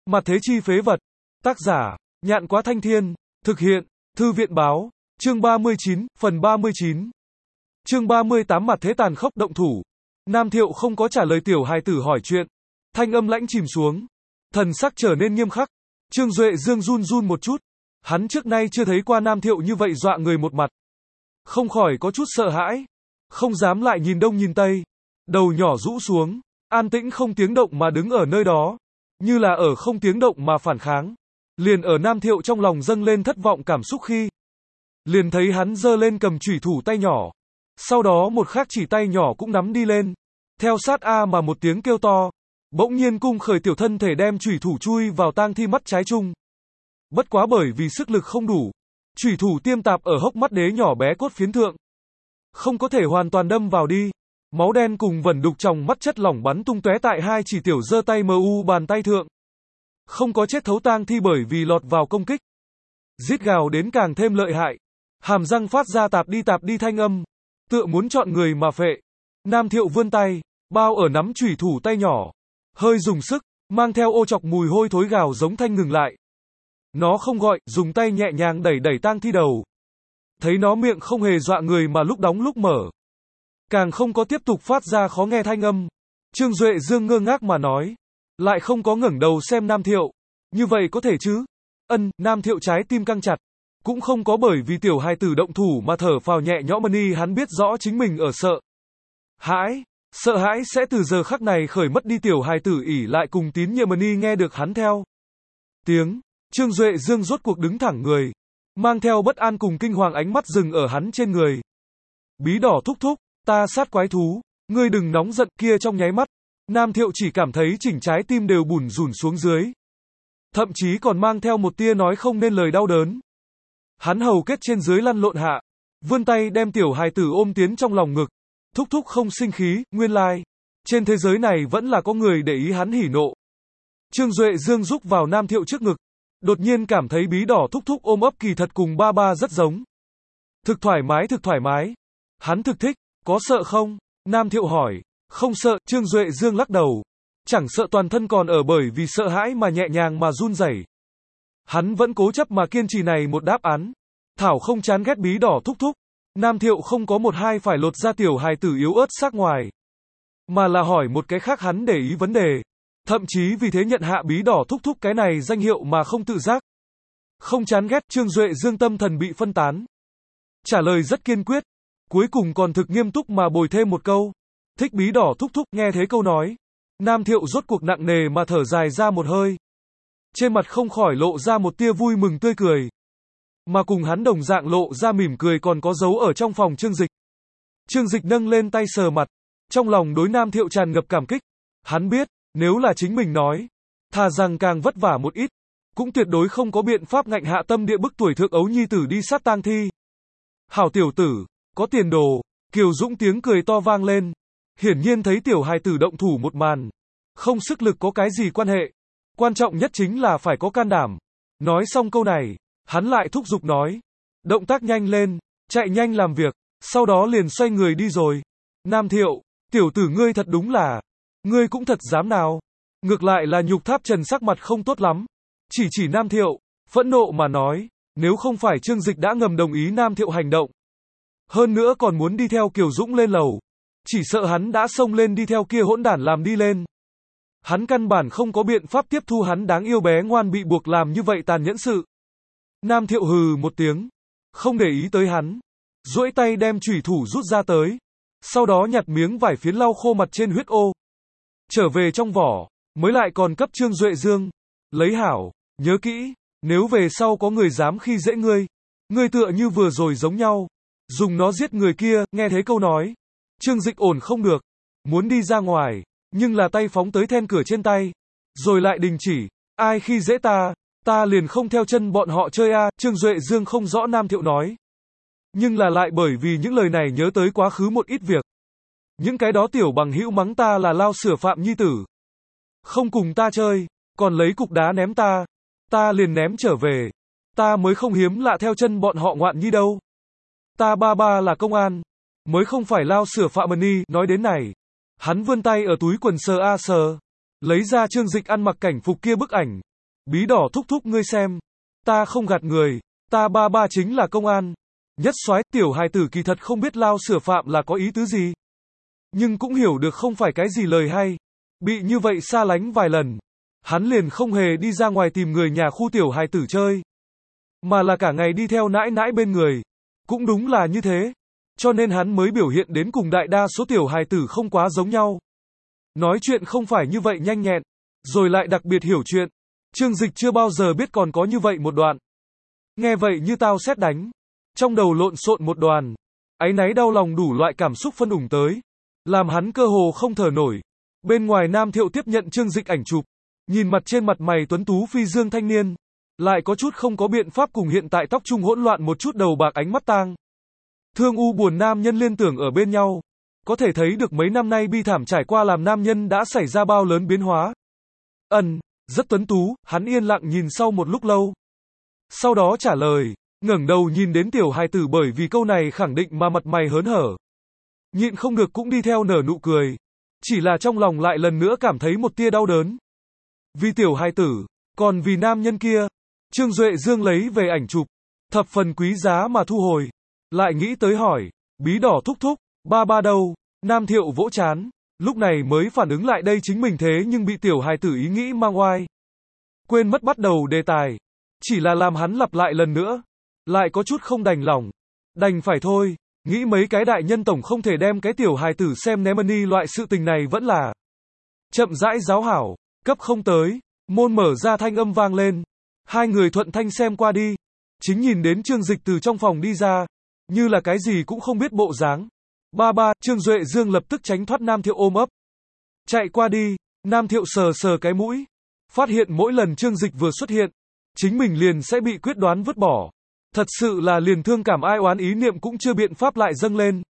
Mặt thế chi phế vật. Tác giả, Nhạn Quá Thanh Thiên. Thực hiện, Thư viện báo. Chương 39, phần 39. Chương 38 mặt thế tàn khốc động thủ. Nam Thiệu không có trả lời tiểu hài tử hỏi chuyện. Thanh âm lãnh chìm xuống. Thần sắc trở nên nghiêm khắc. Trương Duệ Dương run run một chút. Hắn trước nay chưa thấy qua Nam Thiệu như vậy dọa người một mặt. Không khỏi có chút sợ hãi. Không dám lại nhìn đông nhìn tây. Đầu nhỏ rũ xuống. An tĩnh không tiếng động mà đứng ở nơi đó. Như là ở không tiếng động mà phản kháng. Liền ở Nam Thiệu trong lòng dâng lên thất vọng cảm xúc khi. Liền thấy hắn giơ lên cầm chủy thủ tay nhỏ. Sau đó một khác chỉ tay nhỏ cũng nắm đi lên. Theo sát A mà một tiếng kêu to. Bỗng nhiên cung khởi tiểu thân thể đem chủy thủ chui vào tang thi mắt trái chung. Bất quá bởi vì sức lực không đủ. Chủy thủ tiêm tạp ở hốc mắt đế nhỏ bé cốt phiến thượng. Không có thể hoàn toàn đâm vào đi. Máu đen cùng vẩn đục trong mắt chất lỏng bắn tung tóe tại hai chỉ tiểu giơ tay mu bàn tay thượng. Không có chết thấu tang thi bởi vì lọt vào công kích. Rít gào đến càng thêm lợi hại. Hàm răng phát ra tạp đi thanh âm. Tựa muốn chọn người mà phệ. Nam Thiệu vươn tay, bao ở nắm chủy thủ tay nhỏ. Hơi dùng sức, mang theo ô chọc mùi hôi thối gào giống thanh ngừng lại. Nó không gọi, dùng tay nhẹ nhàng đẩy tang thi đầu. Thấy nó miệng không hề dọa người mà lúc đóng lúc mở. Càng không có tiếp tục phát ra khó nghe thanh âm. Trương Duệ Dương ngơ ngác mà nói. Lại không có ngẩng đầu xem Nam Thiệu. Như vậy có thể chứ? Nam Thiệu trái tim căng chặt. Cũng không có bởi vì tiểu hài tử động thủ mà thở phào nhẹ nhõm ni, hắn biết rõ chính mình ở sợ hãi sẽ từ giờ khắc này khởi mất đi. Tiểu hài tử ỉ lại cùng tín nhiệm ni nghe được hắn theo tiếng. Trương Duệ Dương rốt cuộc đứng thẳng người. Mang theo bất an cùng kinh hoàng ánh mắt dừng ở hắn trên người. Bí đỏ thúc thúc, ta sát quái thú, ngươi đừng nóng giận. Kia trong nháy mắt, Nam Thiệu chỉ cảm thấy chỉnh trái tim đều bủn rủn xuống dưới. Thậm chí còn mang theo một tia nói không nên lời đau đớn. Hắn hầu kết trên dưới lăn lộn hạ, vươn tay đem tiểu hài tử ôm tiến trong lòng ngực. Thúc thúc không sinh khí, nguyên lai, trên thế giới này vẫn là có người để ý hắn hỉ nộ. Trương Duệ Dương rúc vào Nam Thiệu trước ngực, đột nhiên cảm thấy bí đỏ thúc thúc ôm ấp kỳ thật cùng ba rất giống. Thực thoải mái. Hắn thực thích, có sợ không? Nam Thiệu hỏi. Không sợ. Trương Duệ Dương lắc đầu. Chẳng sợ, toàn thân còn ở bởi vì sợ hãi mà nhẹ nhàng mà run rẩy. Hắn vẫn cố chấp mà kiên trì này một đáp án. Thảo không chán ghét bí đỏ thúc thúc. Nam Thiệu không có một hai phải lột ra tiểu hài tử yếu ớt xác ngoài. Mà là hỏi một cái khác hắn để ý vấn đề. Thậm chí vì thế nhận hạ bí đỏ thúc thúc cái này danh hiệu mà không tự giác. Không chán ghét. Trương Duệ Dương tâm thần bị phân tán. Trả lời rất kiên quyết. Cuối cùng còn thực nghiêm túc mà bồi thêm một câu. Thích bí đỏ thúc thúc. Nghe thế câu nói. Nam Thiệu rốt cuộc nặng nề mà thở dài ra một hơi. Trên mặt không khỏi lộ ra một tia vui mừng tươi cười. Mà cùng hắn đồng dạng lộ ra mỉm cười còn có dấu ở trong phòng Trương Dịch. Trương Dịch nâng lên tay sờ mặt. Trong lòng đối Nam Thiệu tràn ngập cảm kích. Hắn biết, nếu là chính mình nói, thà rằng càng vất vả một ít, cũng tuyệt đối không có biện pháp ngạnh hạ tâm địa bức tuổi thượng ấu nhi tử đi sát tang thi. Hảo tiểu tử, có tiền đồ. Kiều Dũng tiếng cười to vang lên. Hiển nhiên thấy tiểu hài tử động thủ một màn. Không sức lực có cái gì quan hệ. Quan trọng nhất chính là phải có can đảm. Nói xong câu này, hắn lại thúc giục nói. Động tác nhanh lên, chạy nhanh làm việc, sau đó liền xoay người đi rồi. Nam Thiệu, tiểu tử ngươi thật đúng là, ngươi cũng thật dám nào. Ngược lại là Nhục Tháp Trần sắc mặt không tốt lắm. Chỉ Nam Thiệu, phẫn nộ mà nói. Nếu không phải Trương Dịch đã ngầm đồng ý Nam Thiệu hành động. Hơn nữa còn muốn đi theo Kiều Dũng lên lầu. Chỉ sợ hắn đã xông lên đi theo kia hỗn đản làm đi lên. Hắn căn bản không có biện pháp tiếp thu hắn đáng yêu bé ngoan bị buộc làm như vậy tàn nhẫn sự. Nam Thiệu hừ một tiếng. Không để ý tới hắn. Duỗi tay đem chủy thủ rút ra tới. Sau đó nhặt miếng vải phiến lau khô mặt trên huyết ô. Trở về trong vỏ. Mới lại còn cấp Trương Duệ Dương. Lấy hảo. Nhớ kỹ. Nếu về sau có người dám khi dễ ngươi. Ngươi tựa như vừa rồi giống nhau. Dùng nó giết người kia. Nghe thấy câu nói. Trương Dịch ổn không được. Muốn đi ra ngoài. Nhưng là tay phóng tới then cửa trên tay. Rồi lại đình chỉ. Ai khi dễ ta. Ta liền không theo chân bọn họ chơi a. Trương Duệ Dương không rõ Nam Thiệu nói. Nhưng là lại bởi vì những lời này nhớ tới quá khứ một ít việc. Những cái đó tiểu bằng hữu mắng ta là lao sửa phạm nhi tử. Không cùng ta chơi. Còn lấy cục đá ném ta. Ta liền ném trở về. Ta mới không hiếm lạ theo chân bọn họ ngoạn nhi đâu. Ta ba là công an. Mới không phải lao sửa phạm ni. Nói đến này. Hắn vươn tay ở túi quần sờ a sờ. Lấy ra Trương Dịch ăn mặc cảnh phục kia bức ảnh. Bí đỏ thúc thúc ngươi xem. Ta không gạt người. Ta ba ba chính là công an. Nhất soái, tiểu hài tử kỳ thật không biết lao sửa phạm là có ý tứ gì. Nhưng cũng hiểu được không phải cái gì lời hay. Bị như vậy xa lánh vài lần. Hắn liền không hề đi ra ngoài tìm người nhà khu tiểu hài tử chơi. Mà là cả ngày đi theo nãi nãi bên người. Cũng đúng là như thế. Cho nên hắn mới biểu hiện đến cùng đại đa số tiểu hài tử không quá giống nhau. Nói chuyện không phải như vậy nhanh nhẹn. Rồi lại đặc biệt hiểu chuyện. Trương Dịch chưa bao giờ biết còn có như vậy một đoạn. Nghe vậy như tao sét đánh. Trong đầu lộn xộn một đoàn. Áy náy đau lòng đủ loại cảm xúc phân ủng tới. Làm hắn cơ hồ không thở nổi. Bên ngoài Nam Thiệu tiếp nhận Trương Dịch ảnh chụp. Nhìn mặt trên mặt mày tuấn tú phi dương thanh niên. Lại có chút không có biện pháp cùng hiện tại tóc trung hỗn loạn một chút đầu bạc ánh mắt tang. Thương u buồn nam nhân liên tưởng ở bên nhau. Có thể thấy được mấy năm nay bi thảm trải qua làm nam nhân đã xảy ra bao lớn biến hóa. Rất tuấn tú, hắn yên lặng nhìn sau một lúc lâu. Sau đó trả lời, ngẩng đầu nhìn đến tiểu hài tử bởi vì câu này khẳng định mà mặt mày hớn hở. Nhịn không được cũng đi theo nở nụ cười. Chỉ là trong lòng lại lần nữa cảm thấy một tia đau đớn. Vì tiểu hài tử, còn vì nam nhân kia. Trương Duệ Dương lấy về ảnh chụp, thập phần quý giá mà thu hồi. Lại nghĩ tới hỏi, bí đỏ thúc thúc, ba ba đâu? Nam Thiệu vỗ chán, lúc này mới phản ứng lại đây chính mình thế nhưng bị tiểu hài tử ý nghĩ mang oai. Quên mất bắt đầu đề tài, chỉ là làm hắn lặp lại lần nữa. Lại có chút không đành lòng. Đành phải thôi, nghĩ mấy cái đại nhân tổng không thể đem cái tiểu hài tử xem Nemani loại sự tình này vẫn là chậm rãi giáo hảo, cấp không tới, môn mở ra thanh âm vang lên. Hai người thuận thanh xem qua đi, chính nhìn đến Trương Dịch từ trong phòng đi ra, như là cái gì cũng không biết bộ dáng. Ba ba, Trương Duệ Dương lập tức tránh thoát Nam Thiệu ôm ấp. Chạy qua đi, Nam Thiệu sờ sờ cái mũi, phát hiện mỗi lần Trương Dịch vừa xuất hiện, chính mình liền sẽ bị quyết đoán vứt bỏ. Thật sự là liền thương cảm ai oán ý niệm cũng chưa biện pháp lại dâng lên.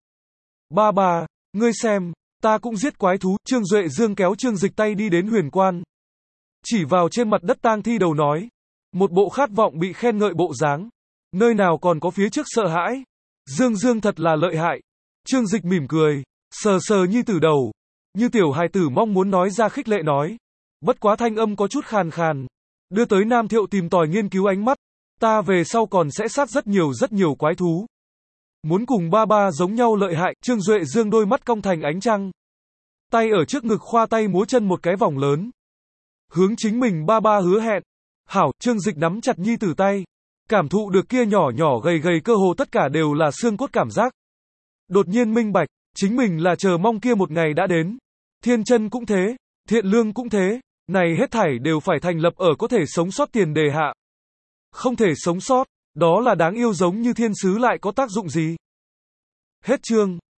Ba ba, ngươi xem, ta cũng giết quái thú. Trương Duệ Dương kéo Trương Dịch tay đi đến huyền quan. Chỉ vào trên mặt đất tang thi đầu nói. Một bộ khát vọng bị khen ngợi bộ dáng. Nơi nào còn có phía trước sợ hãi. Dương Dương thật là lợi hại. Trương Dịch mỉm cười, sờ sờ Nhi Tử đầu. Như tiểu hài tử mong muốn nói ra khích lệ nói. Bất quá thanh âm có chút khàn khàn. Đưa tới Nam Thiệu tìm tòi nghiên cứu ánh mắt. Ta về sau còn sẽ sát rất nhiều quái thú. Muốn cùng ba ba giống nhau lợi hại. Trương Duệ Dương đôi mắt cong thành ánh trăng. Tay ở trước ngực khoa tay múa chân một cái vòng lớn. Hướng chính mình ba ba hứa hẹn. Hảo, Trương Dịch nắm chặt Nhi Tử tay. Cảm thụ được kia nhỏ nhỏ gầy gầy cơ hồ tất cả đều là xương cốt cảm giác. Đột nhiên minh bạch, chính mình là chờ mong kia một ngày đã đến. Thiên chân cũng thế, thiện lương cũng thế, này hết thảy đều phải thành lập ở có thể sống sót tiền đề hạ. Không thể sống sót, đó là đáng yêu giống như thiên sứ lại có tác dụng gì? Hết chương.